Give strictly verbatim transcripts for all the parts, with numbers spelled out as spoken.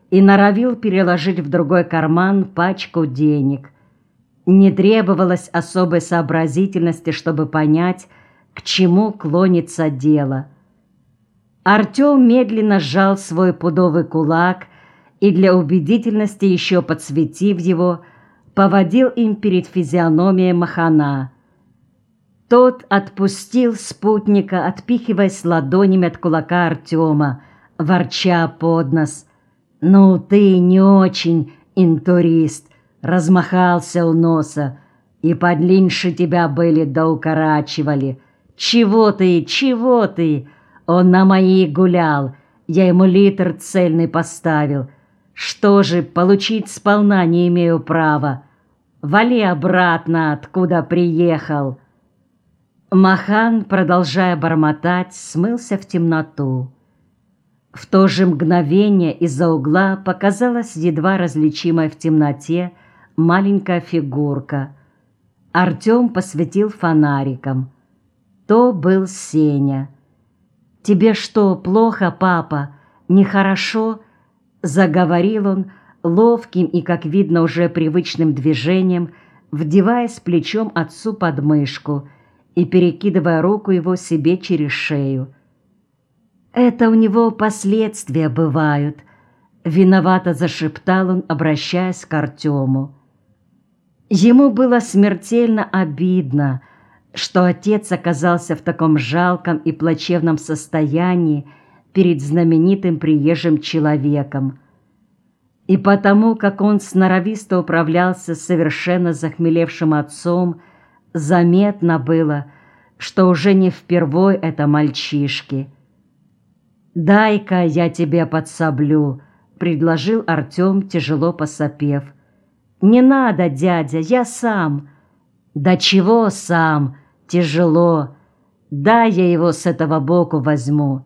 и норовил переложить в другой карман пачку денег. Не требовалось особой сообразительности, чтобы понять, к чему клонится дело. Артем медленно сжал свой пудовый кулак и для убедительности, еще подсветив его, поводил им перед физиономией Махана. Тот отпустил спутника, отпихиваясь ладонями от кулака Артема, ворча под нос: «Ну ты не очень интурист, размахался у носа, и подлиннее тебя были да укорачивали. Чего ты, чего ты? Он на мои гулял, я ему литр цельный поставил. Что же, получить сполна не имею права. Вали обратно, откуда приехал». Махан, продолжая бормотать, смылся в темноту. В то же мгновение из-за угла показалась едва различимая в темноте маленькая фигурка. Артем посветил фонариком. То был Сеня. «Тебе что, плохо, папа? Нехорошо?» — заговорил он ловким и, как видно, уже привычным движением, вдеваясь плечом отцу под мышку и перекидывая руку его себе через шею. «Это у него последствия бывают», — виновато зашептал он, обращаясь к Артему. Ему было смертельно обидно, что отец оказался в таком жалком и плачевном состоянии перед знаменитым приезжим человеком. И потому, как он сноровисто управлялся с совершенно захмелевшим отцом, заметно было, что уже не впервой это мальчишки. «Дай-ка я тебе подсоблю», — предложил Артем, тяжело посопев. «Не надо, дядя, я сам». «Да чего сам? Тяжело. Дай я его с этого боку возьму».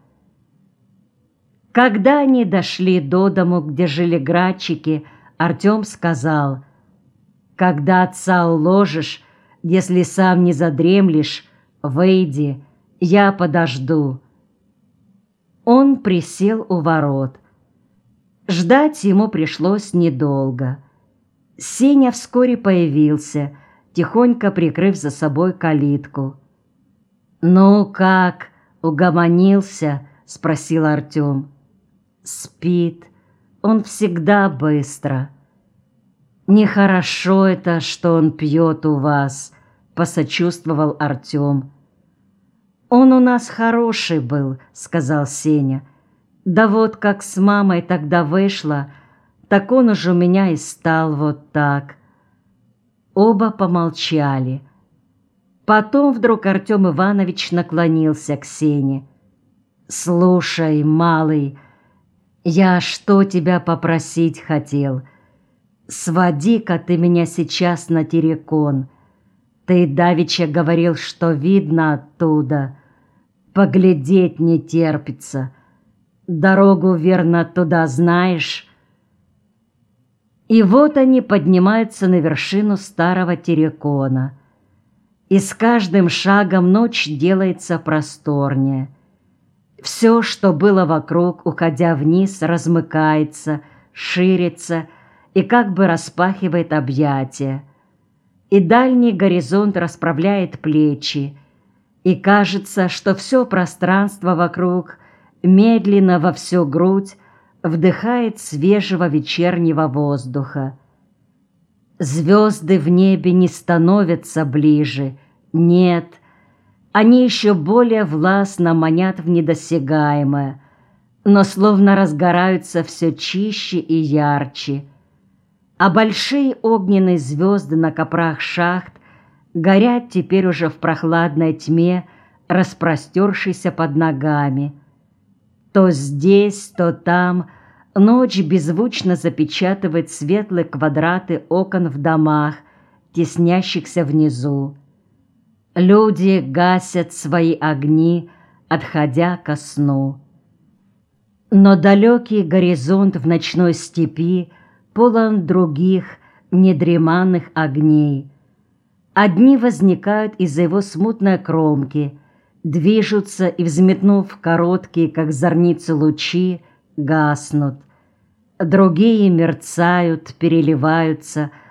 Когда они дошли до дому, где жили Градчики, Артем сказал: «Когда отца уложишь, если сам не задремлешь, выйди, я подожду». Он присел у ворот. Ждать ему пришлось недолго. Сеня вскоре появился, тихонько прикрыв за собой калитку. «Ну как, угомонился?» — спросил Артем. «Спит. Он всегда быстро». «Нехорошо это, что он пьет у вас», — посочувствовал Артем. «Он у нас хороший был», — сказал Сеня. «Да вот как с мамой тогда вышло, так он уже у меня и стал вот так». Оба помолчали. Потом вдруг Артем Иванович наклонился к Сене. «Слушай, малый, я что тебя попросить хотел? Своди-ка ты меня сейчас на террикон. Ты давеча говорил, что видно оттуда. Поглядеть не терпится. Дорогу, верно, туда знаешь?» И вот они поднимаются на вершину старого террикона. И с каждым шагом ночь делается просторнее. Все, что было вокруг, уходя вниз, размыкается, ширится и как бы распахивает объятия. И дальний горизонт расправляет плечи, и кажется, что все пространство вокруг медленно во всю грудь вдыхает свежего вечернего воздуха. Звезды в небе не становятся ближе, нет, они еще более властно манят в недосягаемое, но словно разгораются все чище и ярче, а большие огненные звезды на копрох шахт горят теперь уже в прохладной тьме, распростершейся под ногами. То здесь, то там ночь беззвучно запечатывает светлые квадраты окон в домах, теснящихся внизу. Люди гасят свои огни, отходя ко сну. Но далекий горизонт в ночной степи полон других недреманных огней. Одни возникают из-за его смутной кромки, движутся и, взметнув короткие, как зорницы, лучи, гаснут. другие мерцают, переливаются,